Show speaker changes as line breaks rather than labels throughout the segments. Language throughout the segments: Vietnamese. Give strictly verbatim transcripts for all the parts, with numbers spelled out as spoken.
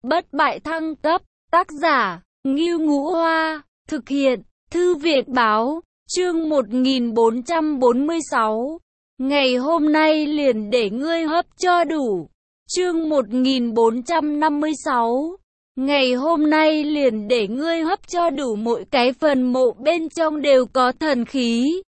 Bất bại thăng cấp, tác giả, Ngưu Ngũ Hoa, thực hiện, Thư viện Báo, chương một nghìn bốn trăm bốn mươi sáu. Ngày hôm nay liền để ngươi hấp cho đủ. Chương một nghìn bốn trăm năm mươi sáu. Ngày hôm nay liền để ngươi hấp cho đủ, mỗi cái phần mộ bên trong đều có thần khí.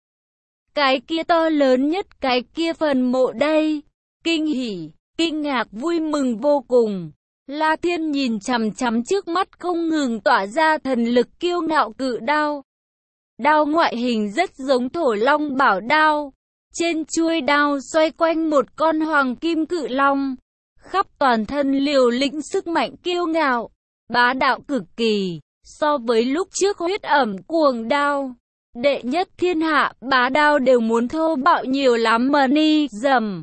Cái kia to lớn nhất, cái kia phần mộ đây. Kinh hỉ, kinh ngạc, vui mừng vô cùng. La Thiên nhìn chằm chằm trước mắt không ngừng tỏa ra thần lực kiêu ngạo cự đao. Đao ngoại hình rất giống Thổ Long Bảo đao. Trên chuôi đao xoay quanh một con hoàng kim cự long. Khắp toàn thân liều lĩnh sức mạnh kiêu ngạo, bá đạo cực kỳ. So với lúc trước huyết ẩm cuồng đao, đệ nhất thiên hạ, bá đao đều muốn thô bạo nhiều lắm mà ni dầm.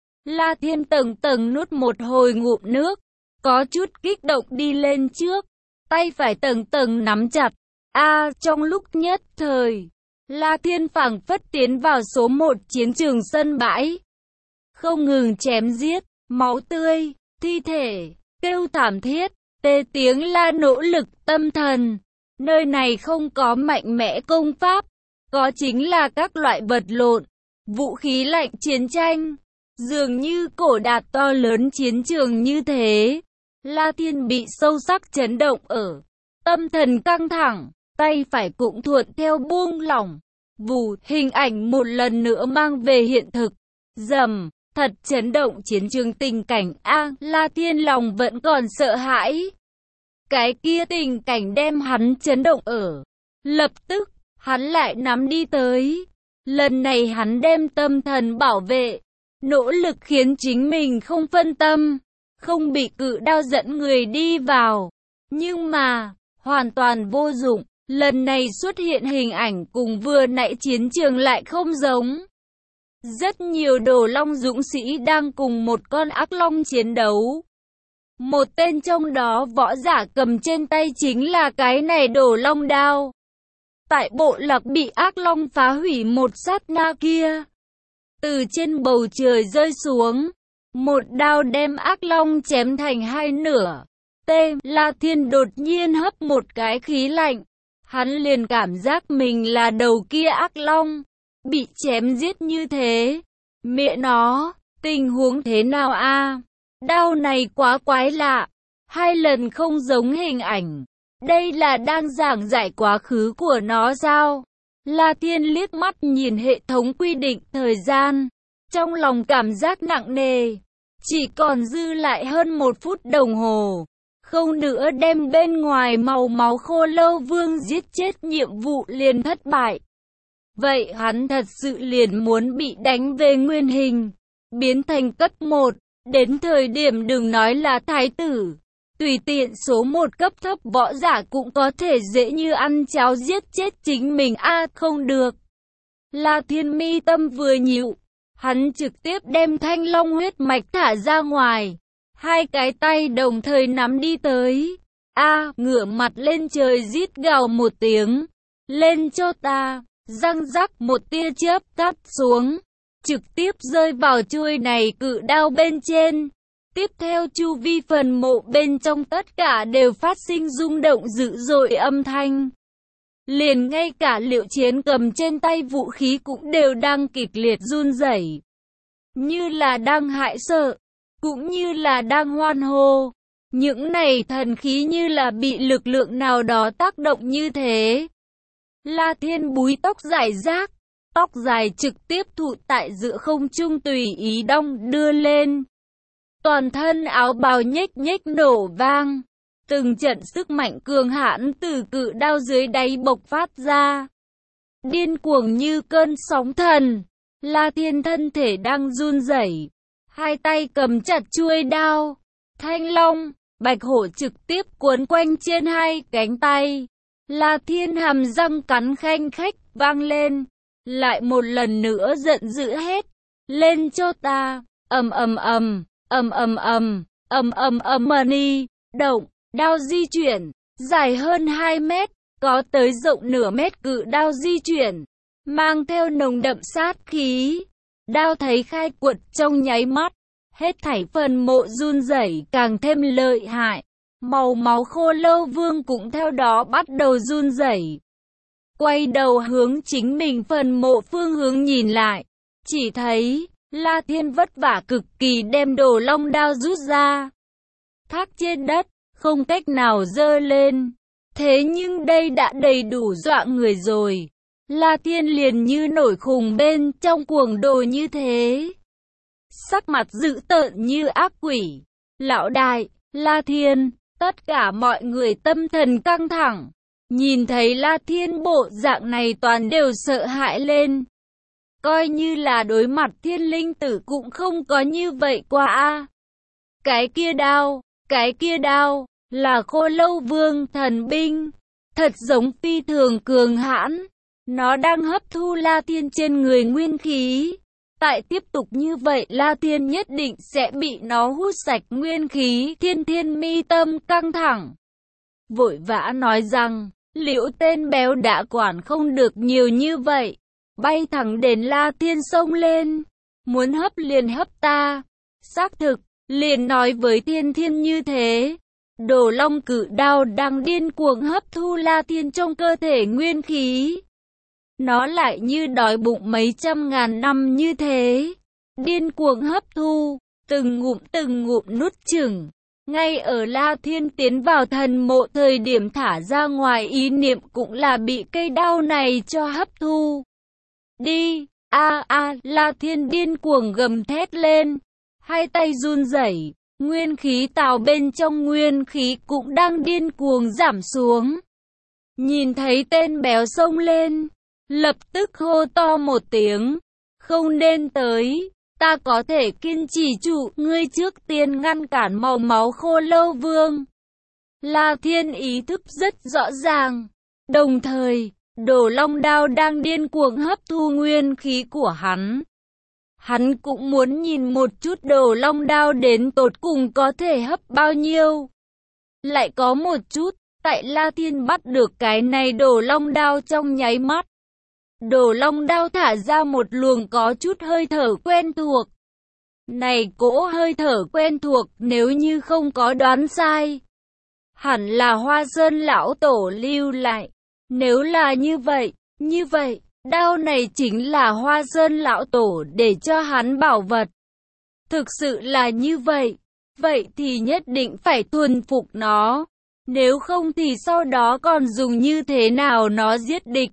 La Thiên tầng tầng nuốt một hồi ngụm nước, có chút kích động đi lên trước, tay phải tầng tầng nắm chặt. A, à, trong lúc nhất thời, La Thiên phảng phất tiến vào số một chiến trường sân bãi. Không ngừng chém giết, máu tươi, thi thể, kêu thảm thiết, tê tiếng la nỗ lực tâm thần. Nơi này không có mạnh mẽ công pháp, có chính là các loại vật lộn, vũ khí lạnh chiến tranh. Dường như cổ đạp to lớn chiến trường như thế. La Thiên bị sâu sắc chấn động ở, tâm thần căng thẳng, tay phải cũng thuận theo buông lỏng. Vù, hình ảnh một lần nữa mang về hiện thực. Dầm, thật chấn động chiến trường tình cảnh. A, La Thiên lòng vẫn còn sợ hãi. Cái kia tình cảnh đem hắn chấn động ở. Lập tức, hắn lại nắm đi tới. Lần này hắn đem tâm thần bảo vệ, nỗ lực khiến chính mình không phân tâm, không bị cự đao dẫn người đi vào. Nhưng mà, hoàn toàn vô dụng. Lần này xuất hiện hình ảnh cùng vừa nãy chiến trường lại không giống. Rất nhiều đồ long dũng sĩ đang cùng một con ác long chiến đấu. Một tên trong đó võ giả cầm trên tay chính là cái này đồ long đao. Tại bộ lạc bị ác long phá hủy một sát na kia, từ trên bầu trời rơi xuống, một đao đem ác long chém thành hai nửa. T. La Thiên đột nhiên hấp một cái khí lạnh. Hắn liền cảm giác mình là đầu kia ác long, bị chém giết như thế. Mẹ nó, tình huống thế nào a? À? Đao này quá quái lạ, hai lần không giống hình ảnh. Đây là đang giảng giải quá khứ của nó sao? La Thiên liếc mắt nhìn hệ thống quy định thời gian, trong lòng cảm giác nặng nề. Chỉ còn dư lại hơn một phút đồng hồ. Không nữa đem bên ngoài màu máu khô lâu vương giết chết nhiệm vụ liền thất bại. Vậy hắn thật sự liền muốn bị đánh về nguyên hình, biến thành cấp một. Đến thời điểm đừng nói là thái tử, tùy tiện số một cấp thấp võ giả cũng có thể dễ như ăn cháo giết chết chính mình. A, à, không được. La Thiên mi tâm vừa nhịu, hắn trực tiếp đem thanh long huyết mạch thả ra ngoài. Hai cái tay đồng thời nắm đi tới. A, à, ngửa mặt lên trời rít gào một tiếng. Lên cho ta. Răng rắc, một tia chớp cắt xuống, trực tiếp rơi vào chuôi này cự đao bên trên. Tiếp theo chu vi phần mộ bên trong tất cả đều phát sinh rung động dữ dội âm thanh. Liền ngay cả Liệu Chiến cầm trên tay vũ khí cũng đều đang kịch liệt run rẩy, như là đang hãi sợ, cũng như là đang hoan hô. Những này thần khí như là bị lực lượng nào đó tác động như thế. La Thiên búi tóc rải rác, tóc dài trực tiếp thụ tại giữa không trung tùy ý đong đưa lên. Toàn thân áo bào nhếch nhếch nổ vang, từng trận sức mạnh cường hãn từ cự đao dưới đáy bộc phát ra. Điên cuồng như cơn sóng thần, La Thiên thân thể đang run rẩy, hai tay cầm chặt chuôi đao. Thanh long, bạch hổ trực tiếp cuốn quanh trên hai cánh tay. La Thiên hàm răng cắn khanh khách vang lên, lại một lần nữa giận dữ hét: lên cho ta! Ầm ầm ầm, ầm ầm ầm, ầm ầm ầm mani, động, đao di chuyển, dài hơn hai mét, có tới rộng nửa mét cự đao di chuyển, mang theo nồng đậm sát khí. Đao thấy khai quật trong nháy mắt, hết thảy phần mộ run rẩy càng thêm lợi hại. Màu máu khô lâu vương cũng theo đó bắt đầu run rẩy. Quay đầu hướng chính mình phần mộ phương hướng nhìn lại. Chỉ thấy, La Thiên vất vả cực kỳ đem đồ long đao rút ra. Thác trên đất, không cách nào giơ lên. Thế nhưng đây đã đầy đủ dọa người rồi. La Thiên liền như nổi khùng bên trong cuồng đồ như thế. Sắc mặt dữ tợn như ác quỷ. Lão đại, La Thiên, tất cả mọi người tâm thần căng thẳng. Nhìn thấy La Thiên bộ dạng này toàn đều sợ hãi lên. Coi như là đối mặt thiên linh tử cũng không có như vậy qua a. Cái kia đao, cái kia đao, là khô lâu vương thần binh. Thật giống phi thường cường hãn. Nó đang hấp thu La Thiên trên người nguyên khí. Tại tiếp tục như vậy La Thiên nhất định sẽ bị nó hút sạch nguyên khí. Thiên Thiên mi tâm căng thẳng. Vội vã nói rằng, Liễu tên béo đã quản không được nhiều như vậy. Bay thẳng đến La Thiên xông lên. Muốn hấp liền hấp ta. Xác thực, liền nói với Thiên Thiên như thế. Đồ long cự đao đang điên cuồng hấp thu La Thiên trong cơ thể nguyên khí. Nó lại như đói bụng mấy trăm ngàn năm như thế. Điên cuồng hấp thu, từng ngụm từng ngụm nuốt chửng. Ngay ở La Thiên tiến vào thần mộ thời điểm thả ra ngoài ý niệm cũng là bị cây đao này cho hấp thu. Đi, a a, La Thiên điên cuồng gầm thét lên. Hai tay run rẩy, nguyên khí tào bên trong nguyên khí cũng đang điên cuồng giảm xuống. Nhìn thấy tên béo xông lên, lập tức hô to một tiếng. Không nên tới, ta có thể kiên trì trụ, ngươi trước tiên ngăn cản màu máu khô lâu vương. La Thiên ý thức rất rõ ràng. Đồng thời, đồ long đao đang điên cuồng hấp thu nguyên khí của hắn. Hắn cũng muốn nhìn một chút đồ long đao đến tột cùng có thể hấp bao nhiêu. Lại có một chút, tại La Thiên bắt được cái này đồ long đao trong nháy mắt. Đồ long đao thả ra một luồng có chút hơi thở quen thuộc. Này cỗ hơi thở quen thuộc nếu như không có đoán sai. Hẳn là Hoa Sơn lão tổ lưu lại. Nếu là như vậy, như vậy, đao này chính là Hoa Sơn lão tổ để cho hắn bảo vật. Thực sự là như vậy, vậy thì nhất định phải thuần phục nó. Nếu không thì sau đó còn dùng như thế nào nó giết địch.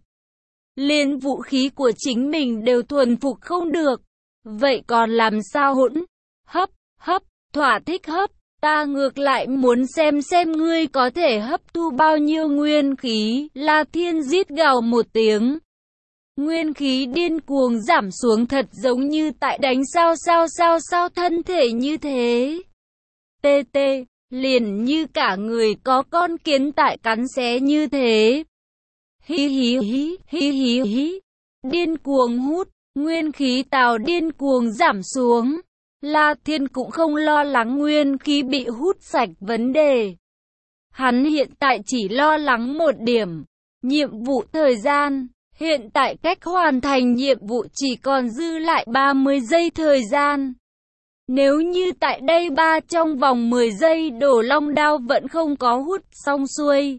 Liên vũ khí của chính mình đều thuần phục không được. Vậy còn làm sao hỗn? Hấp, hấp, thỏa thích hấp. Ta ngược lại muốn xem xem ngươi có thể hấp thu bao nhiêu nguyên khí. La Thiên rít gào một tiếng. Nguyên khí điên cuồng giảm xuống thật giống như tại đánh sao sao sao sao thân thể như thế. Tê tê, liền như cả người có con kiến tại cắn xé như thế. Hí hí hí, hí hí hí. Điên cuồng hút, nguyên khí tào điên cuồng giảm xuống. La Thiên cũng không lo lắng nguyên khí bị hút sạch vấn đề. Hắn hiện tại chỉ lo lắng một điểm. Nhiệm vụ thời gian. Hiện tại cách hoàn thành nhiệm vụ chỉ còn dư lại ba mươi giây thời gian. Nếu như tại đây ba trong vòng mười giây đồ long đao vẫn không có hút xong xuôi.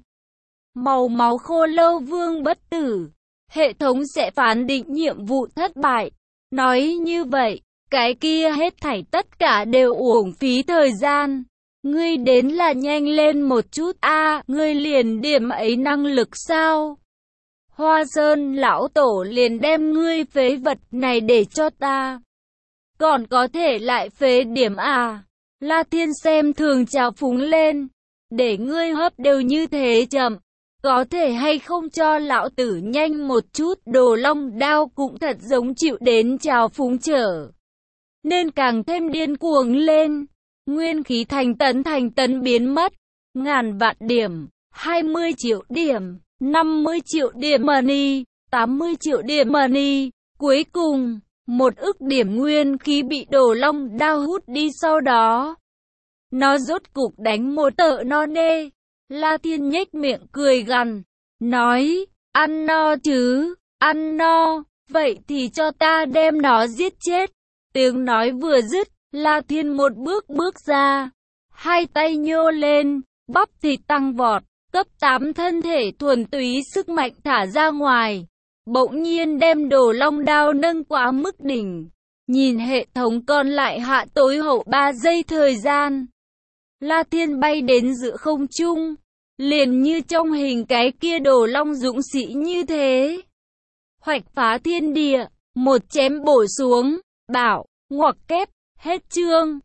Màu máu khô lâu vương bất tử. Hệ thống sẽ phán định nhiệm vụ thất bại. Nói như vậy, cái kia hết thảy tất cả đều uổng phí thời gian. Ngươi đến là nhanh lên một chút a, à, ngươi liền điểm ấy năng lực sao? Hoa Sơn lão tổ liền đem ngươi phế vật này để cho ta. Còn có thể lại phế điểm à? La Thiên xem thường trào phúng lên. Để ngươi hấp đều như thế chậm. Có thể hay không cho lão tử nhanh một chút, đồ long đao cũng thật giống chịu đến trào phúng trở. Nên càng thêm điên cuồng lên. Nguyên khí thành tấn thành tấn biến mất. Ngàn vạn điểm, hai mươi triệu điểm, năm mươi triệu điểm money, tám mươi triệu điểm money. Cuối cùng, một ức điểm nguyên khí bị đồ long đao hút đi sau đó. Nó rốt cục đánh một tợ no nê. La Thiên nhếch miệng cười gằn, nói, ăn no chứ, ăn no, vậy thì cho ta đem nó giết chết. Tiếng nói vừa dứt, La Thiên một bước bước ra, hai tay nhô lên, bắp thịt tăng vọt, cấp tám thân thể thuần túy sức mạnh thả ra ngoài, bỗng nhiên đem Đồ Long đao nâng quá mức đỉnh. Nhìn hệ thống còn lại hạ tối hậu ba giây thời gian. La Thiên bay đến giữa không trung, liền như trong hình cái kia Đồ Long dũng sĩ như thế. Hoạch phá thiên địa, một chém bổ xuống, bảo, ngoặc kép, hết chương.